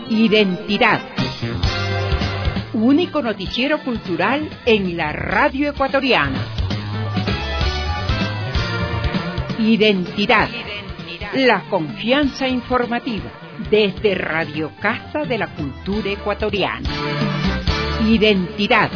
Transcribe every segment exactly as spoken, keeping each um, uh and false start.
Identidad. Único noticiero cultural en la radio ecuatoriana. Identidad. La confianza informativa desde Radio Casa de la Cultura Ecuatoriana. Identidad.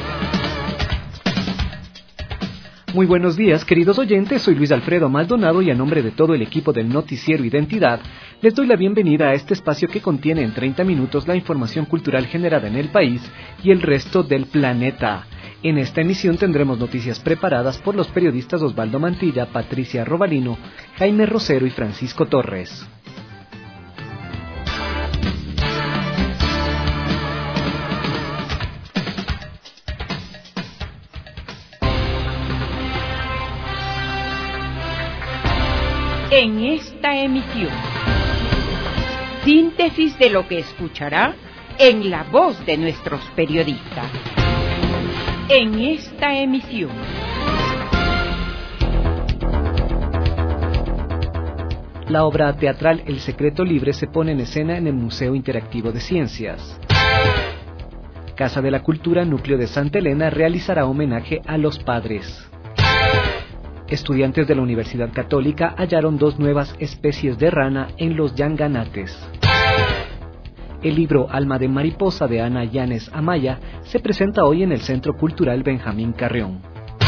Muy buenos días, queridos oyentes, soy Luis Alfredo Maldonado y a nombre de todo el equipo del noticiero Identidad, les doy la bienvenida a este espacio que contiene en treinta minutos la información cultural generada en el país y el resto del planeta. En esta emisión tendremos noticias preparadas por los periodistas Osvaldo Mantilla, Patricia Robalino, Jaime Rosero y Francisco Torres. En esta emisión, síntesis de lo que escuchará en la voz de nuestros periodistas. En esta emisión, la obra teatral El Secreto Libre se pone en escena en el Museo Interactivo de Ciencias. Casa de la Cultura Núcleo de Santa Elena realizará homenaje a los padres. Estudiantes de la Universidad Católica hallaron dos nuevas especies de rana en los Yanganates. El libro Alma de Mariposa de Ana Llanes Amaya se presenta hoy en el Centro Cultural Benjamín Carrión.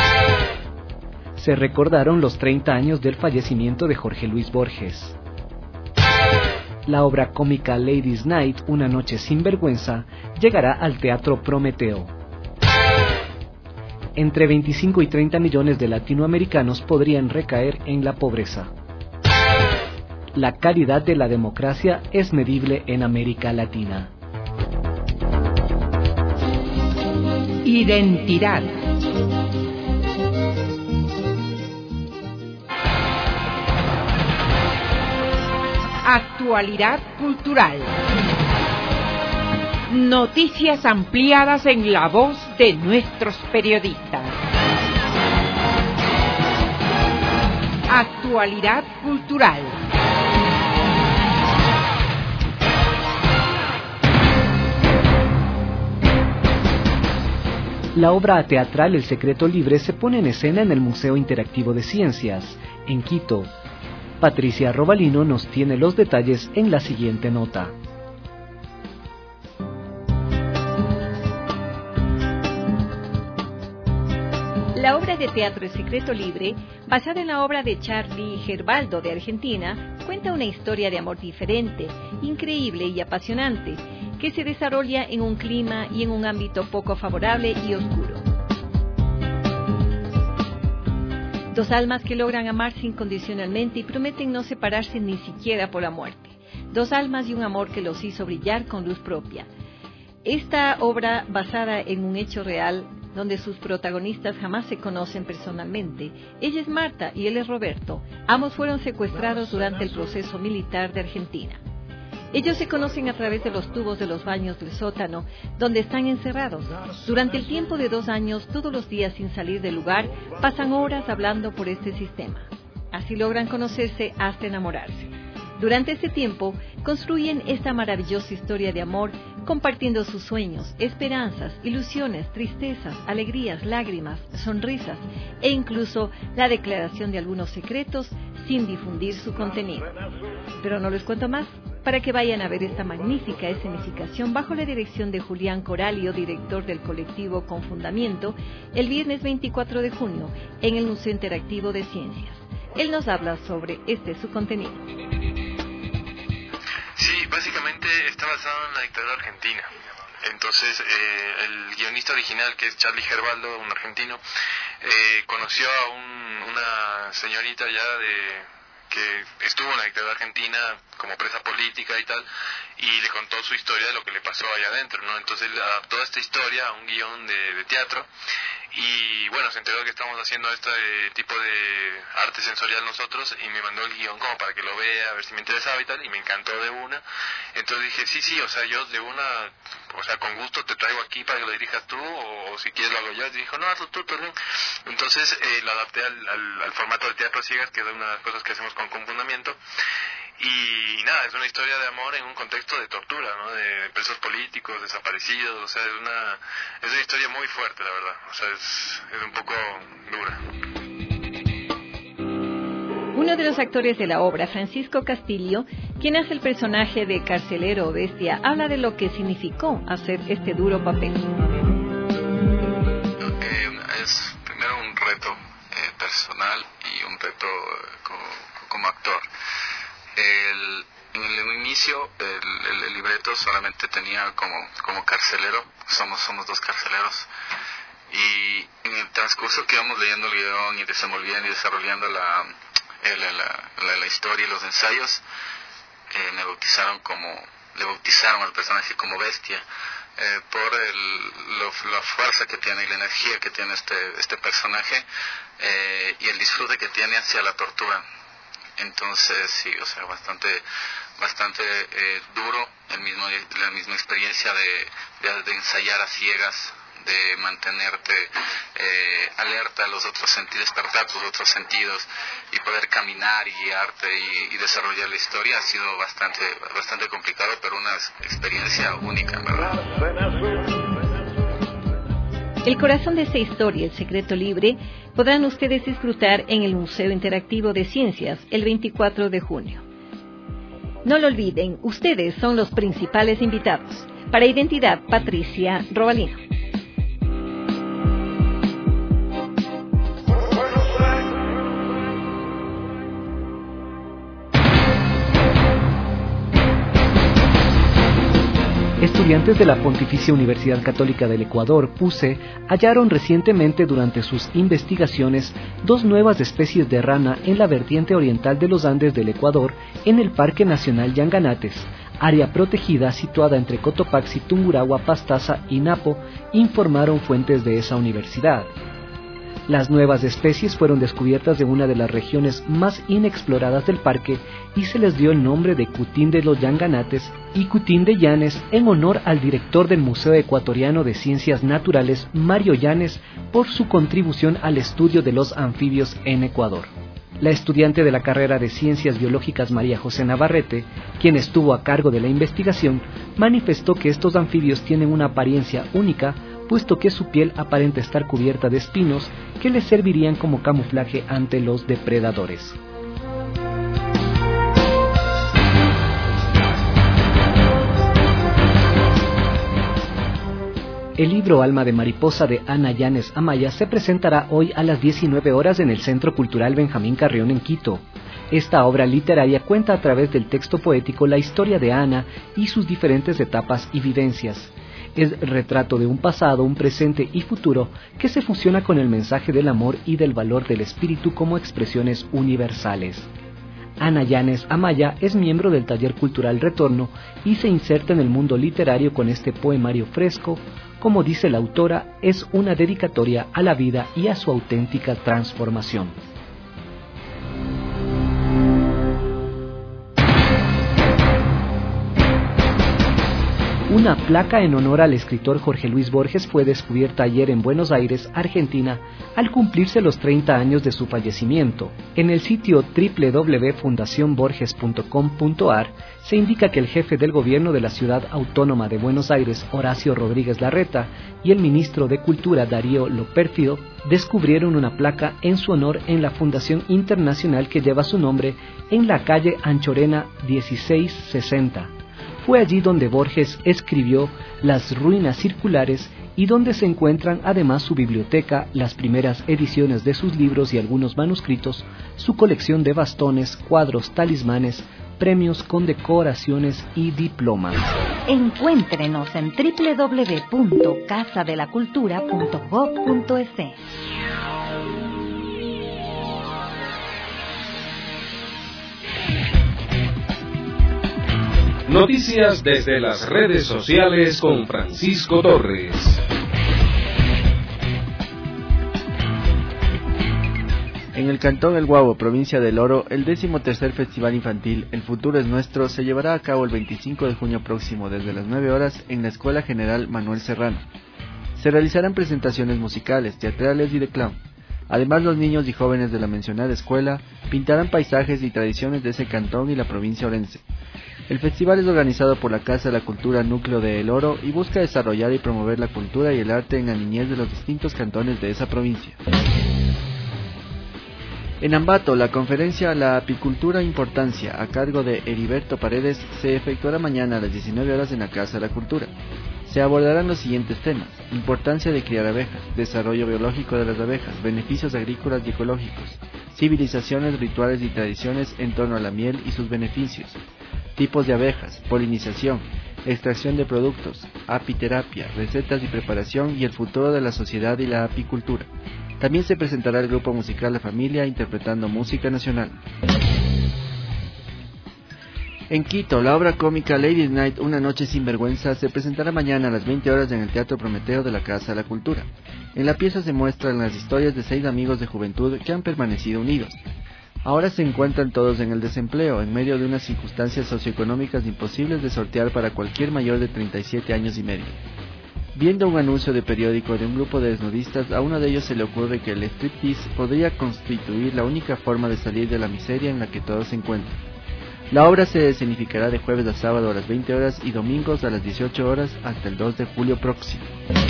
Se recordaron los treinta años del fallecimiento de Jorge Luis Borges. La obra cómica Ladies' Night, Una noche sin vergüenza, llegará al Teatro Prometeo. Entre veinticinco y treinta millones de latinoamericanos podrían recaer en la pobreza. La calidad de la democracia es medible en América Latina. Identidad. Actualidad cultural. Noticias ampliadas en la voz de nuestros periodistas. Actualidad cultural. La obra teatral El Secreto Libre se pone en escena en el Museo Interactivo de Ciencias, en Quito. Patricia Robalino nos tiene los detalles en la siguiente nota. La obra de teatro El Secreto Libre, basada en la obra de Charlie Gerbaldo de Argentina, cuenta una historia de amor diferente, increíble y apasionante, que se desarrolla en un clima y en un ámbito poco favorable y oscuro. Dos almas que logran amarse incondicionalmente y prometen no separarse ni siquiera por la muerte. Dos almas y un amor que los hizo brillar con luz propia. Esta obra, basada en un hecho real, donde sus protagonistas jamás se conocen personalmente. Ella es Marta y él es Roberto. Ambos fueron secuestrados durante el proceso militar de Argentina. Ellos se conocen a través de los tubos de los baños del sótano, donde están encerrados. Durante el tiempo de dos años, todos los días sin salir del lugar, pasan horas hablando por este sistema. Así logran conocerse hasta enamorarse. Durante este tiempo, construyen esta maravillosa historia de amor, compartiendo sus sueños, esperanzas, ilusiones, tristezas, alegrías, lágrimas, sonrisas e incluso la declaración de algunos secretos sin difundir su contenido. Pero no les cuento más, para que vayan a ver esta magnífica escenificación bajo la dirección de Julián Coralio, director del colectivo Con Fundamento, el viernes veinticuatro de junio en el Museo Interactivo de Ciencias. Él nos habla sobre este su contenido. Sí, básicamente está basado en la dictadura argentina. Entonces, eh, el guionista original, que es Charlie Gerbaldo, un argentino, eh, conoció a un, una señorita ya de que estuvo en la dictadura argentina como presa política y tal, y le contó su historia de lo que le pasó allá adentro, ¿no? Entonces él adaptó esta historia a un guión de, de teatro, y bueno, se enteró que estamos haciendo este tipo de arte sensorial nosotros, y me mandó el guión como para que lo vea, a ver si me interesaba y tal, y me encantó de una. Entonces dije, sí, sí, o sea, yo de una, o sea, con gusto te traigo aquí para que lo dirijas tú, o, o si quieres lo hago yo. Y dijo, no, hazlo tú, perdón. Entonces eh, lo adapté al, al, al formato de teatro ciegas, que es una de las cosas que hacemos con Con Fundamento. y nada, es una historia de amor en un contexto de tortura, ¿no? De presos políticos, desaparecidos, o sea, es una, es una historia muy fuerte, la verdad, o sea, es, es un poco dura. Uno de los actores de la obra, Francisco Castillo, quien hace el personaje de carcelero o bestia, habla de lo que significó hacer este duro papel. Eh, es primero un reto eh, personal y un reto eh, como, como actor. El, en el inicio el, el, el libreto solamente tenía como, como carcelero, somos, somos dos carceleros, y en el transcurso que íbamos leyendo el guión y desenvolviendo y desarrollando la, la, la, la, la historia y los ensayos, eh, me bautizaron como, le bautizaron al personaje como bestia, eh, por el, lo, la fuerza que tiene y la energía que tiene este, este personaje, eh, y el disfrute que tiene hacia la tortura. Entonces sí, o sea, bastante bastante eh, duro el mismo, la misma experiencia de, de, de ensayar a ciegas, de mantenerte eh, alerta a los otros sentidos, despertar tus otros sentidos y poder caminar y guiarte y, y desarrollar la historia. Ha sido bastante bastante complicado, pero una experiencia única, en verdad. El corazón de esta historia, El secreto libre, podrán ustedes disfrutar en el Museo Interactivo de Ciencias el veinticuatro de junio. No lo olviden, ustedes son los principales invitados. Para Identidad, Patricia Robalino. Estudiantes de la Pontificia Universidad Católica del Ecuador, P U C E, hallaron recientemente durante sus investigaciones dos nuevas especies de rana en la vertiente oriental de los Andes del Ecuador, en el Parque Nacional Yanganates, área protegida situada entre Cotopaxi, Tungurahua, Pastaza y Napo, informaron fuentes de esa universidad. Las nuevas especies fueron descubiertas en una de las regiones más inexploradas del parque y se les dio el nombre de cutín de los Yanganates y cutín de Llanes en honor al director del Museo Ecuatoriano de Ciencias Naturales, Mario Llanes, por su contribución al estudio de los anfibios en Ecuador. La estudiante de la carrera de Ciencias Biológicas María José Navarrete, quien estuvo a cargo de la investigación, manifestó que estos anfibios tienen una apariencia única, puesto que su piel aparenta estar cubierta de espinos que les servirían como camuflaje ante los depredadores. El libro Alma de Mariposa de Ana Llanes Amaya se presentará hoy a las diecinueve horas en el Centro Cultural Benjamín Carrión en Quito. Esta obra literaria cuenta a través del texto poético la historia de Ana y sus diferentes etapas y vivencias. Es retrato de un pasado, un presente y futuro que se fusiona con el mensaje del amor y del valor del espíritu como expresiones universales. Ana Llanes Amaya es miembro del Taller Cultural Retorno y se inserta en el mundo literario con este poemario fresco. Como dice la autora, es una dedicatoria a la vida y a su auténtica transformación. Una placa en honor al escritor Jorge Luis Borges fue descubierta ayer en Buenos Aires, Argentina, al cumplirse los treinta años de su fallecimiento. En el sitio doble u doble u doble u punto fundación borges punto com punto a r se indica que el jefe del gobierno de la Ciudad Autónoma de Buenos Aires, Horacio Rodríguez Larreta, y el ministro de Cultura, Darío Lopérfido, descubrieron una placa en su honor en la fundación internacional que lleva su nombre en la calle Anchorena dieciséis sesenta. Fue allí donde Borges escribió Las ruinas circulares y donde se encuentran además su biblioteca, las primeras ediciones de sus libros y algunos manuscritos, su colección de bastones, cuadros, talismanes, premios, condecoraciones y diplomas. Encuéntrenos en doble u doble u doble u punto casa de la cultura punto gob punto es. Noticias desde las redes sociales con Francisco Torres. En el Cantón El Guabo, provincia del Oro, el décimo tercer Festival Infantil El Futuro es Nuestro se llevará a cabo el veinticinco de junio próximo desde las nueve horas en la Escuela General Manuel Serrano. Se realizarán presentaciones musicales, teatrales y de clown. Además, los niños y jóvenes de la mencionada escuela pintarán paisajes y tradiciones de ese cantón y la provincia orense. El festival es organizado por la Casa de la Cultura Núcleo de El Oro y busca desarrollar y promover la cultura y el arte en la niñez de los distintos cantones de esa provincia. En Ambato, la conferencia La apicultura e importancia, a cargo de Heriberto Paredes, se efectuará mañana a las diecinueve horas en la Casa de la Cultura. Se abordarán los siguientes temas: importancia de criar abejas, desarrollo biológico de las abejas, beneficios agrícolas y ecológicos, civilizaciones, rituales y tradiciones en torno a la miel y sus beneficios, tipos de abejas, polinización, extracción de productos, apiterapia, recetas y preparación y el futuro de la sociedad y la apicultura. También se presentará el grupo musical La Familia interpretando música nacional. En Quito, la obra cómica Ladies Night, Una noche sin vergüenza, se presentará mañana a las veinte horas en el Teatro Prometeo de la Casa de la Cultura. En la pieza se muestran las historias de seis amigos de juventud que han permanecido unidos. Ahora se encuentran todos en el desempleo, en medio de unas circunstancias socioeconómicas imposibles de sortear para cualquier mayor de treinta y siete años y medio. Viendo un anuncio de periódico de un grupo de desnudistas, a uno de ellos se le ocurre que el striptease podría constituir la única forma de salir de la miseria en la que todos se encuentran. La obra se escenificará de jueves a sábado a las veinte horas y domingos a las dieciocho horas hasta el dos de julio próximo.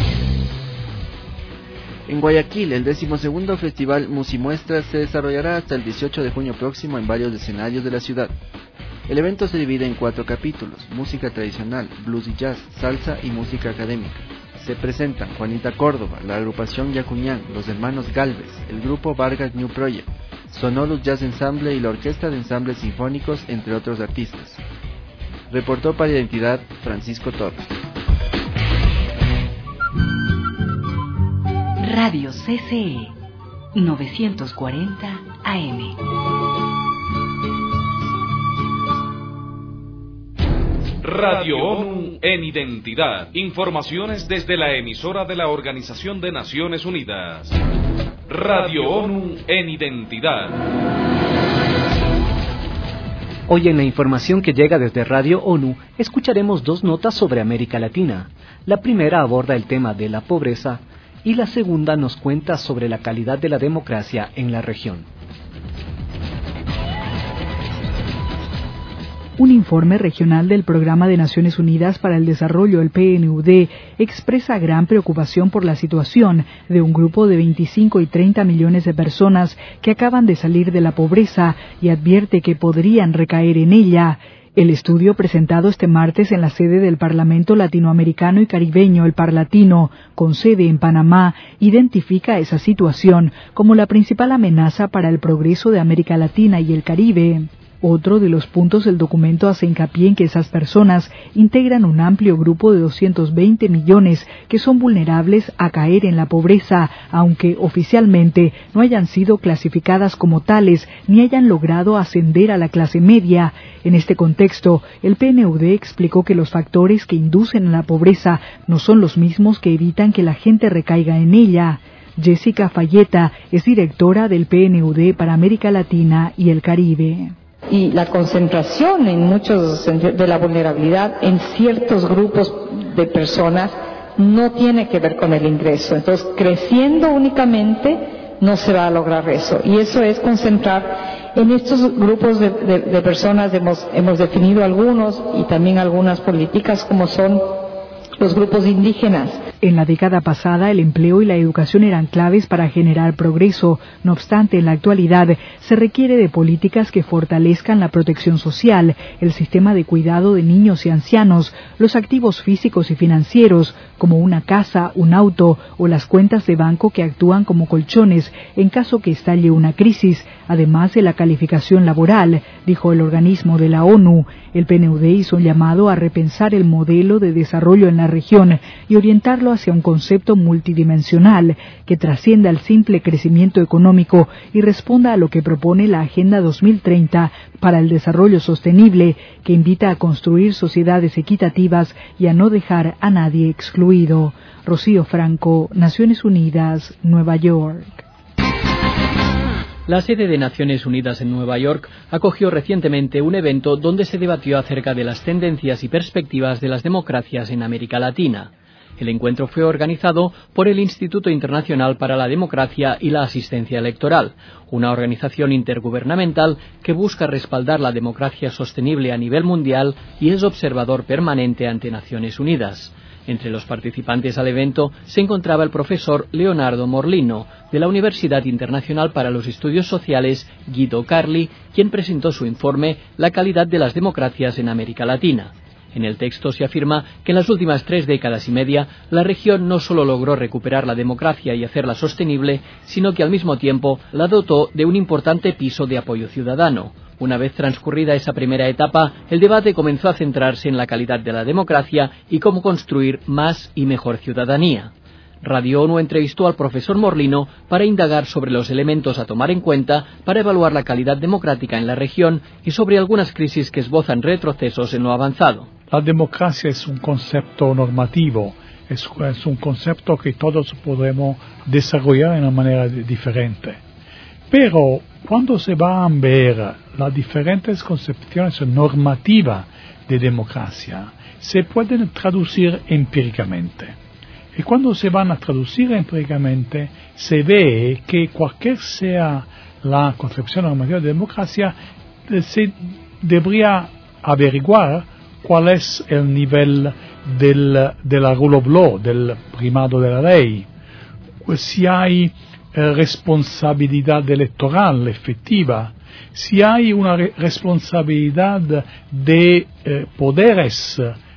En Guayaquil, el decimosegundo Festival Musimuestras se desarrollará hasta el dieciocho de junio próximo en varios escenarios de la ciudad. El evento se divide en cuatro capítulos: música tradicional, blues y jazz, salsa y música académica. Se presentan Juanita Córdoba, la agrupación Yacuñán, los hermanos Galvez, el grupo Vargas New Project, Sonorus Jazz Ensemble y la Orquesta de Ensambles Sinfónicos, entre otros artistas. Reportó para Identidad Francisco Torres. Radio C C E novecientos cuarenta A M. Radio ONU en Identidad. Informaciones desde la emisora de la Organización de Naciones Unidas. Radio ONU en Identidad. Hoy en la información que llega desde Radio ONU escucharemos dos notas sobre América Latina. La primera aborda el tema de la pobreza y la segunda nos cuenta sobre la calidad de la democracia en la región. Un informe regional del Programa de Naciones Unidas para el Desarrollo, el P N U D, expresa gran preocupación por la situación de un grupo de veinticinco y treinta millones de personas que acaban de salir de la pobreza y advierte que podrían recaer en ella. El estudio presentado este martes en la sede del Parlamento Latinoamericano y Caribeño, el Parlatino, con sede en Panamá, identifica esa situación como la principal amenaza para el progreso de América Latina y el Caribe. Otro de los puntos del documento hace hincapié en que esas personas integran un amplio grupo de doscientos veinte millones que son vulnerables a caer en la pobreza, aunque oficialmente no hayan sido clasificadas como tales ni hayan logrado ascender a la clase media. En este contexto, el P N U D explicó que los factores que inducen a la pobreza no son los mismos que evitan que la gente recaiga en ella. Jessica Falleta es directora del P N U D para América Latina y el Caribe. Y la concentración en muchos de la vulnerabilidad en ciertos grupos de personas no tiene que ver con el ingreso. Entonces, creciendo únicamente no se va a lograr eso. Y eso es concentrar en estos grupos de, de, de personas. Hemos, hemos definido algunos y también algunas políticas como son los grupos indígenas. En la década pasada, el empleo y la educación eran claves para generar progreso. No obstante, en la actualidad se requiere de políticas que fortalezcan la protección social, el sistema de cuidado de niños y ancianos, los activos físicos y financieros, como una casa, un auto o las cuentas de banco que actúan como colchones en caso que estalle una crisis, además de la calificación laboral, dijo el organismo de la ONU. El P N U D hizo un llamado a repensar el modelo de desarrollo en la región y orientarlo hacia un concepto multidimensional que trascienda el simple crecimiento económico y responda a lo que propone la Agenda dos mil treinta para el Desarrollo Sostenible, que invita a construir sociedades equitativas y a no dejar a nadie excluido. Rocío Franco, Naciones Unidas, Nueva York. La sede de Naciones Unidas en Nueva York acogió recientemente un evento donde se debatió acerca de las tendencias y perspectivas de las democracias en América Latina. El encuentro fue organizado por el Instituto Internacional para la Democracia y la Asistencia Electoral, una organización intergubernamental que busca respaldar la democracia sostenible a nivel mundial y es observador permanente ante Naciones Unidas. Entre los participantes al evento se encontraba el profesor Leonardo Morlino, de la Universidad Internacional para los Estudios Sociales Guido Carli, quien presentó su informe La calidad de las democracias en América Latina. En el texto se afirma que en las últimas tres décadas y media la región no solo logró recuperar la democracia y hacerla sostenible, sino que al mismo tiempo la dotó de un importante piso de apoyo ciudadano. Una vez transcurrida esa primera etapa, el debate comenzó a centrarse en la calidad de la democracia y cómo construir más y mejor ciudadanía. Radio ONU entrevistó al profesor Morlino para indagar sobre los elementos a tomar en cuenta para evaluar la calidad democrática en la región y sobre algunas crisis que esbozan retrocesos en lo avanzado. La democracia es un concepto normativo, es, es un concepto que todos podemos desarrollar de una manera diferente. Pero cuando se van a ver las diferentes concepciones normativas de democracia, se pueden traducir empíricamente. Y cuando se van a traducir empíricamente, se ve que cualquier sea la concepción normativa de democracia, se debería averiguar cuál es el nivel del, de la rule of law, del primado de la ley, pues si hay eh, responsabilidad electoral efectiva, si hay una re- responsabilidad de eh, poderes,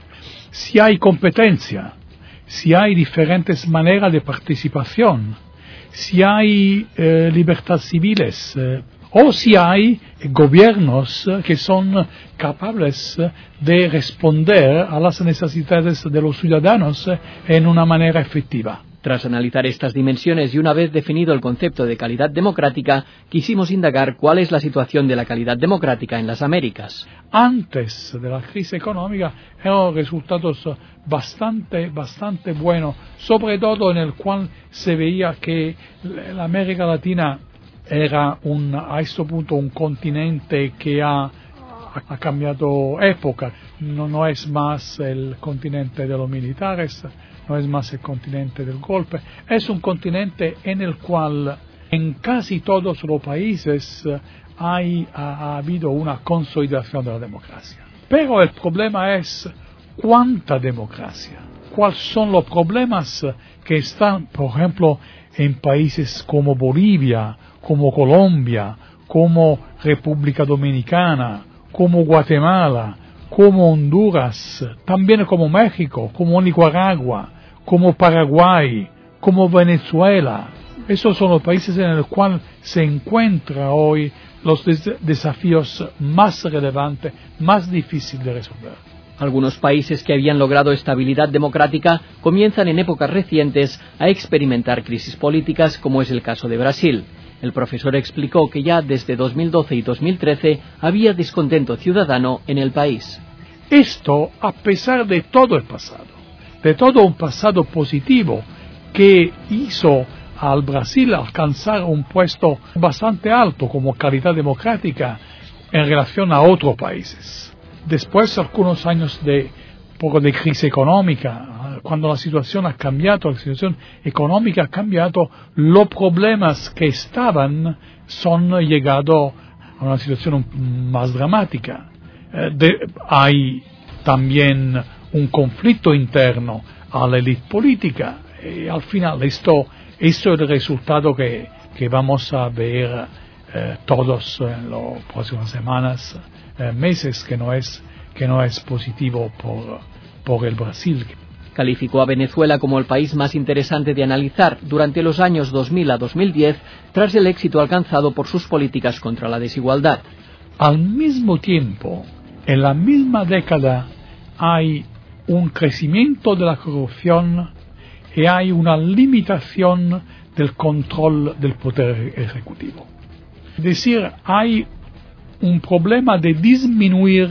si hay competencia, si hay diferentes maneras de participación, si hay eh, libertades civiles, eh, o si hay gobiernos que son capaces de responder a las necesidades de los ciudadanos en una manera efectiva. Tras analizar estas dimensiones y una vez definido el concepto de calidad democrática, quisimos indagar cuál es la situación de la calidad democrática en las Américas. Antes de la crisis económica eran resultados bastante, bastante buenos, sobre todo en el cual se veía que la América Latina era un, a este punto un continente que ha, ha cambiado época. No, no es más el continente de los militares, no es más el continente del golpe. Es un continente en el cual en casi todos los países hay, ha, ha habido una consolidación de la democracia. Pero el problema es cuánta democracia. ¿Cuáles son los problemas que están, por ejemplo, en países como Bolivia, como Colombia, como República Dominicana, como Guatemala, como Honduras, también como México, como Nicaragua, como Paraguay, como Venezuela? Esos son los países en los cuales se encuentran hoy los des- desafíos más relevantes, más difíciles de resolver. Algunos países que habían logrado estabilidad democrática comienzan en épocas recientes a experimentar crisis políticas, como es el caso de Brasil. El profesor explicó que ya desde dos mil doce y dos mil trece había descontento ciudadano en el país. Esto a pesar de todo el pasado, de todo un pasado positivo que hizo al Brasil alcanzar un puesto bastante alto como calidad democrática en relación a otros países. Después de algunos años de poco de crisis económica, cuando la situación ha cambiado, la situación económica ha cambiado, los problemas que estaban son llegado a una situación más dramática. Eh, de, hay también un conflicto interno a la élite política y al final esto, esto es el resultado que, que vamos a ver eh, todos en las próximas semanas, eh, meses, que no es, que no es positivo por, por el Brasil. Calificó a Venezuela como el país más interesante de analizar durante los años dos mil a dos mil diez, tras el éxito alcanzado por sus políticas contra la desigualdad. Al mismo tiempo, en la misma década, hay un crecimiento de la corrupción y hay una limitación del control del poder ejecutivo. Es decir, hay un problema de disminuir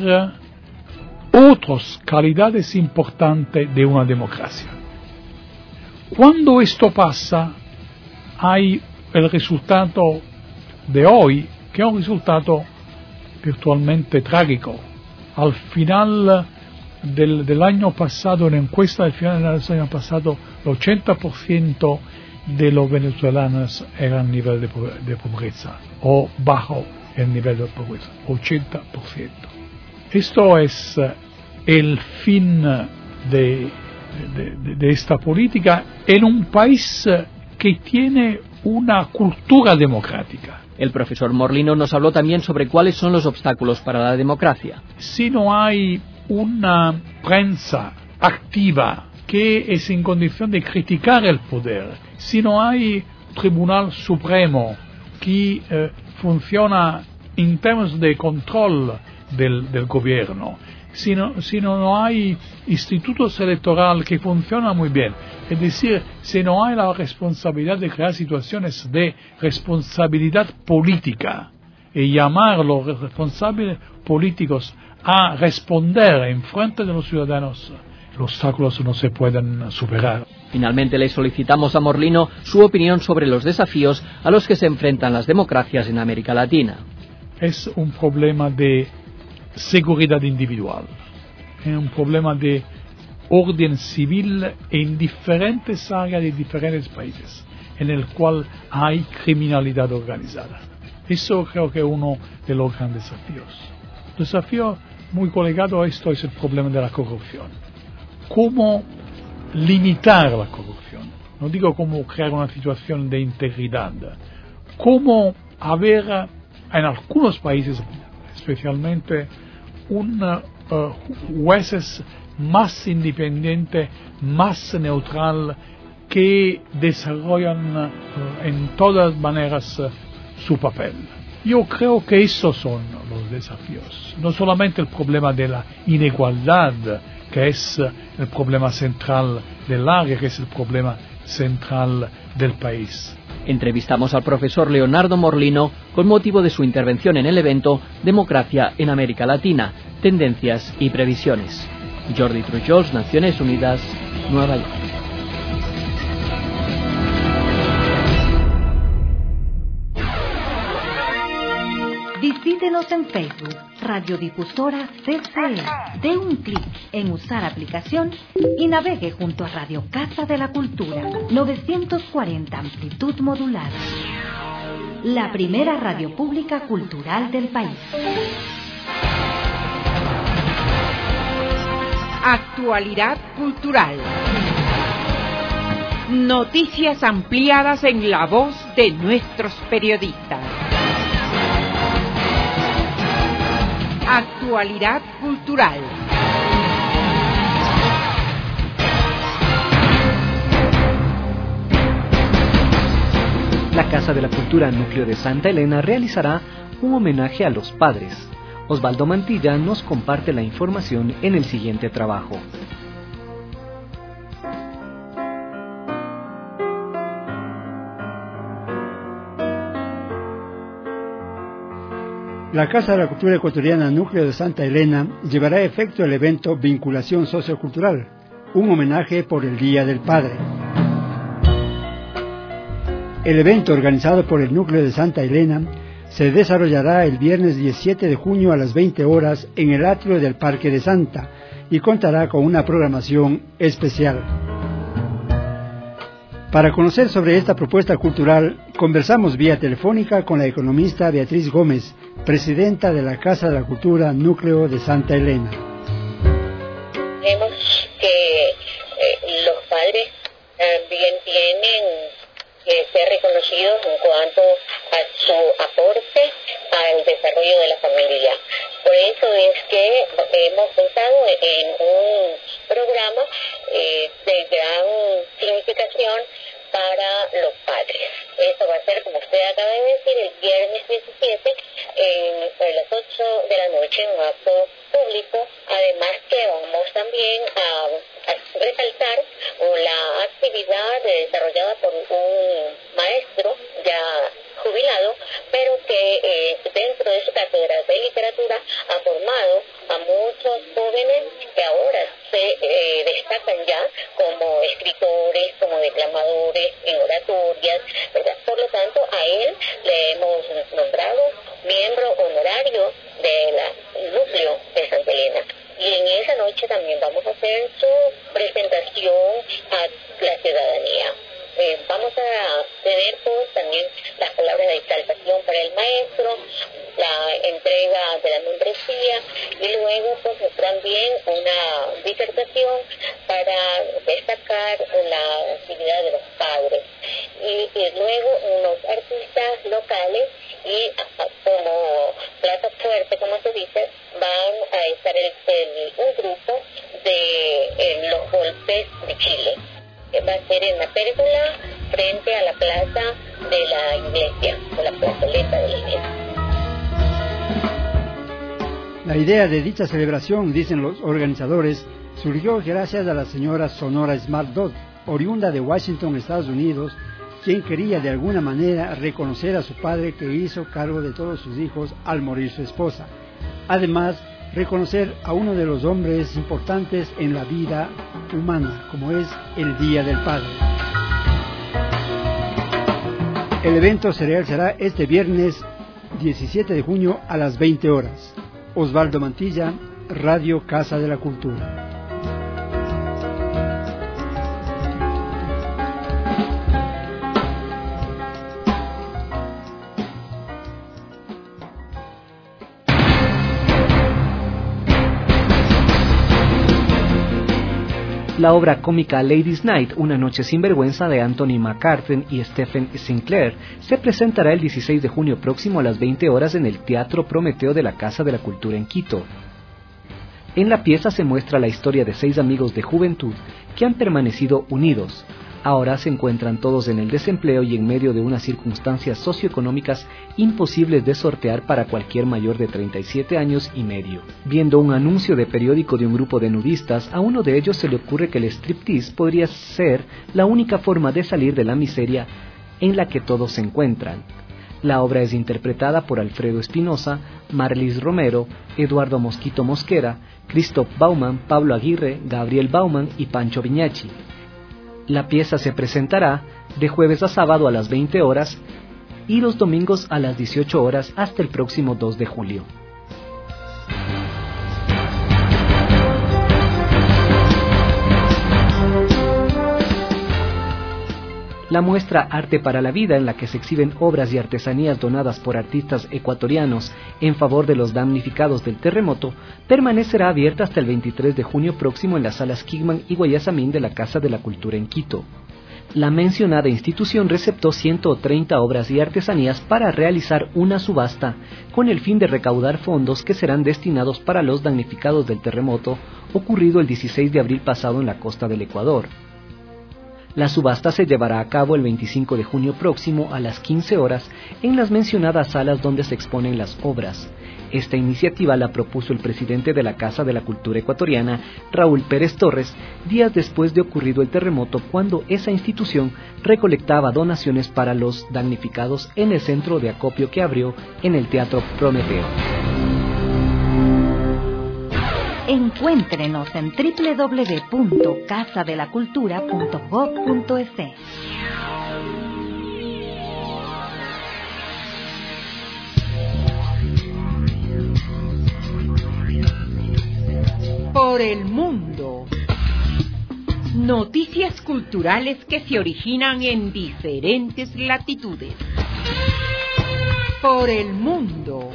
otras calidades importantes de una democracia. Cuando esto pasa, hay el resultado de hoy, que es un resultado virtualmente trágico. Al final, del, del año pasado, en la encuesta del final del año pasado, el ochenta por ciento de los venezolanos eran nivel de, de pobreza o bajo el nivel de pobreza, ochenta por ciento. Esto es uh, el fin de, de, de esta política en un país uh, que tiene una cultura democrática. El profesor Morlino nos habló también sobre cuáles son los obstáculos para la democracia. Si no hay una prensa activa que es en condición de criticar el poder, si no hay Tribunal Supremo que eh, funciona en términos de control del, del gobierno, si no, si no, no hay institutos electorales que funcionan muy bien, es decir, si no hay la responsabilidad de crear situaciones de responsabilidad política y llamar a los responsables políticos a responder en frente de los ciudadanos, los obstáculos no se pueden superar. Finalmente le solicitamos a Morlino su opinión sobre los desafíos a los que se enfrentan las democracias en América Latina. Es un problema de seguridad individual, es un problema de orden civil en diferentes áreas de diferentes países, en el cual hay criminalidad organizada. Eso creo que es uno de los grandes desafíos. El desafío muy colegado a esto es el problema de la corrupción. ¿Cómo limitar la corrupción? No digo cómo crear una situación de integridad. ¿Cómo haber en algunos países, especialmente, un, uh, jueces más independientes, más neutral, que desarrollan uh, en todas maneras uh, su papel? Yo creo que esos son los desafíos. No solamente el problema de la inigualdad, que es el problema central del área, que es el problema central del país. Entrevistamos al profesor Leonardo Morlino con motivo de su intervención en el evento Democracia en América Latina, Tendencias y Previsiones. Jordi Trujols, Naciones Unidas, Nueva York. Visítenos en Facebook, Radiodifusora C C E. Dé un clic en Usar aplicación y navegue junto a Radio Casa de la Cultura, novecientos cuarenta amplitud modulada. La primera radio pública cultural del país. Actualidad cultural. Noticias ampliadas en la voz de nuestros periodistas. Actualidad cultural. La Casa de la Cultura Núcleo de Santa Elena realizará un homenaje a los padres. Osvaldo Mantilla nos comparte la información en el siguiente trabajo. La Casa de la Cultura Ecuatoriana Núcleo de Santa Elena llevará a efecto el evento Vinculación Sociocultural, un homenaje por el Día del Padre. El evento, organizado por el Núcleo de Santa Elena, se desarrollará el viernes diecisiete de junio a las veinte horas en el atrio del Parque de Santa y contará con una programación especial. Para conocer sobre esta propuesta cultural, conversamos vía telefónica con la economista Beatriz Gómez, presidenta de la Casa de la Cultura Núcleo de Santa Elena. Vemos que eh, los padres también tienen que ser reconocidos en cuanto a su aporte al desarrollo de la familia. Por eso es que hemos pensado en un programa eh, de gran significación para los padres. Esto va a ser, como usted acaba de decir, el viernes diecisiete en, a las ocho de la noche en un acto público. Además que vamos también a, a resaltar la actividad desarrollada por un maestro ya jubilado, pero que eh, dentro de su cátedra de literatura ha formado a muchos jóvenes que ahora se eh, destacan ya como escritores, como declamadores, en oratorias, ¿verdad? Por lo tanto, a él le hemos nombrado miembro honorario del núcleo de Santa Elena. y en esa noche también vamos a hacer su presentación a la ciudadanía. Eh, vamos a tener pues también las palabras de exaltación para el maestro, la entrega de la membresía y luego pues también una disertación para destacar la actividad de los padres y, y luego unos artistas locales y como plato fuerte, como se dice, van a estar el, el, un grupo de eh, los golpes de Chile. Va a ser en la pérgola frente a la plaza de la iglesia, de la plazoleta de la iglesia. La idea de dicha celebración, dicen los organizadores, surgió gracias a la señora Sonora Smart Dodd, oriunda de Washington, Estados Unidos, quien quería de alguna manera reconocer a su padre que hizo cargo de todos sus hijos al morir su esposa. Además, reconocer a uno de los hombres importantes en la vida humana, como es el Día del Padre. El evento se realizará este viernes diecisiete de junio a las veinte horas. Osvaldo Mantilla, Radio Casa de la Cultura. La obra cómica Ladies' Night, Una noche sin vergüenza, de Anthony McCarthy y Stephen Sinclair, se presentará el dieciséis de junio próximo a las veinte horas en el Teatro Prometeo de la Casa de la Cultura en Quito. En la pieza se muestra la historia de seis amigos de juventud que han permanecido unidos. Ahora se encuentran todos en el desempleo y en medio de unas circunstancias socioeconómicas imposibles de sortear para cualquier mayor de treinta y siete años y medio. Viendo un anuncio de periódico de un grupo de nudistas, a uno de ellos se le ocurre que el striptease podría ser la única forma de salir de la miseria en la que todos se encuentran. La obra es interpretada por Alfredo Espinosa, Marlis Romero, Eduardo Mosquito Mosquera, Christoph Baumann, Pablo Aguirre, Gabriel Baumann y Pancho Viñachi. La pieza se presentará de jueves a sábado a las veinte horas y los domingos a las dieciocho horas hasta el próximo dos de julio. La muestra Arte para la Vida, en la que se exhiben obras y artesanías donadas por artistas ecuatorianos en favor de los damnificados del terremoto, permanecerá abierta hasta el veintitrés de junio próximo en las salas Kigman y Guayasamín de la Casa de la Cultura en Quito. La mencionada institución receptó ciento treinta obras y artesanías para realizar una subasta con el fin de recaudar fondos que serán destinados para los damnificados del terremoto ocurrido el dieciséis de abril pasado en la costa del Ecuador. La subasta se llevará a cabo el veinticinco de junio próximo a las quince horas en las mencionadas salas donde se exponen las obras. Esta iniciativa la propuso el presidente de la Casa de la Cultura Ecuatoriana, Raúl Pérez Torres, días después de ocurrido el terremoto, cuando esa institución recolectaba donaciones para los damnificados en el centro de acopio que abrió en el Teatro Prometeo. Encuéntrenos en doble u doble u doble u punto casa de la cultura punto gob punto es. Por el mundo. Noticias culturales que se originan en diferentes latitudes. Por el mundo.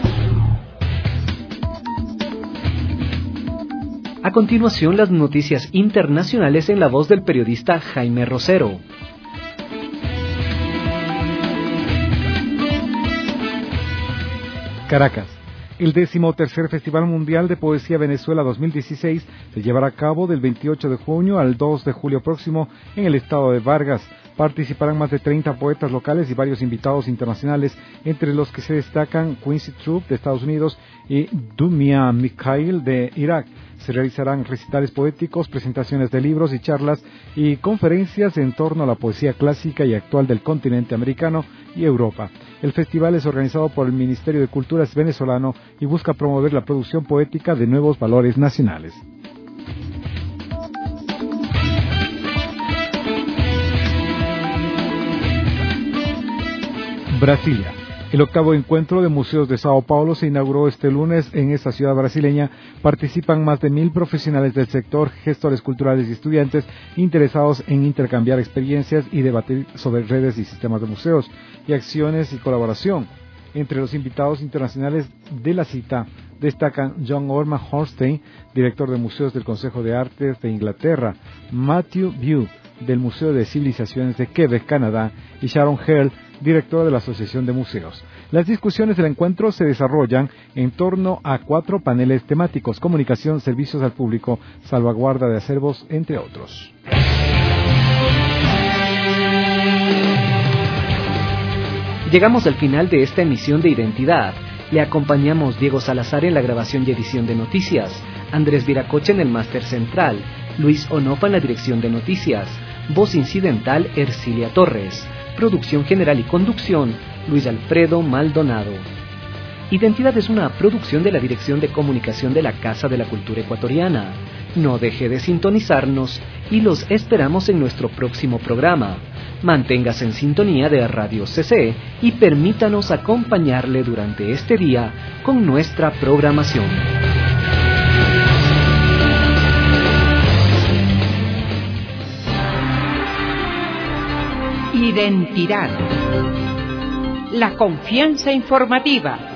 A continuación, las noticias internacionales en la voz del periodista Jaime Rosero. Caracas. El decimotercer Festival Mundial de Poesía Venezuela dos mil dieciséis se llevará a cabo del veintiocho de junio al dos de julio próximo en el estado de Vargas. Participarán más de treinta poetas locales y varios invitados internacionales, entre los que se destacan Quincy Troupe de Estados Unidos y Dumia Mikhail de Irak. Se realizarán recitales poéticos, presentaciones de libros y charlas y conferencias en torno a la poesía clásica y actual del continente americano y Europa. El festival es organizado por el Ministerio de Culturas venezolano y busca promover la producción poética de nuevos valores nacionales. Brasilia. El octavo encuentro de museos de Sao Paulo se inauguró este lunes en esta ciudad brasileña. Participan más de mil profesionales del sector, gestores culturales y estudiantes interesados en intercambiar experiencias y debatir sobre redes y sistemas de museos y acciones y colaboración. Entre los invitados internacionales de la cita destacan John Orman Hornstein, director de museos del Consejo de Artes de Inglaterra, Matthew Bew, del Museo de Civilizaciones de Quebec, Canadá, y Sharon Hell, directora de la Asociación de Museos. Las discusiones del encuentro se desarrollan en torno a cuatro paneles temáticos: comunicación, servicios al público, salvaguarda de acervos, entre otros. Llegamos al final de esta emisión de Identidad. Le acompañamos Diego Salazar en la grabación y edición de noticias, Andrés Viracocha en el máster central, Luis Onofa en la dirección de noticias, voz incidental Ercilia Torres, producción general y conducción Luis Alfredo Maldonado. Identidad es una producción de la Dirección de Comunicación de la Casa de la Cultura Ecuatoriana. No deje de sintonizarnos y los esperamos en nuestro próximo programa. Manténgase en sintonía de Radio C C y permítanos acompañarle durante este día con nuestra programación. Identidad. La confianza informativa.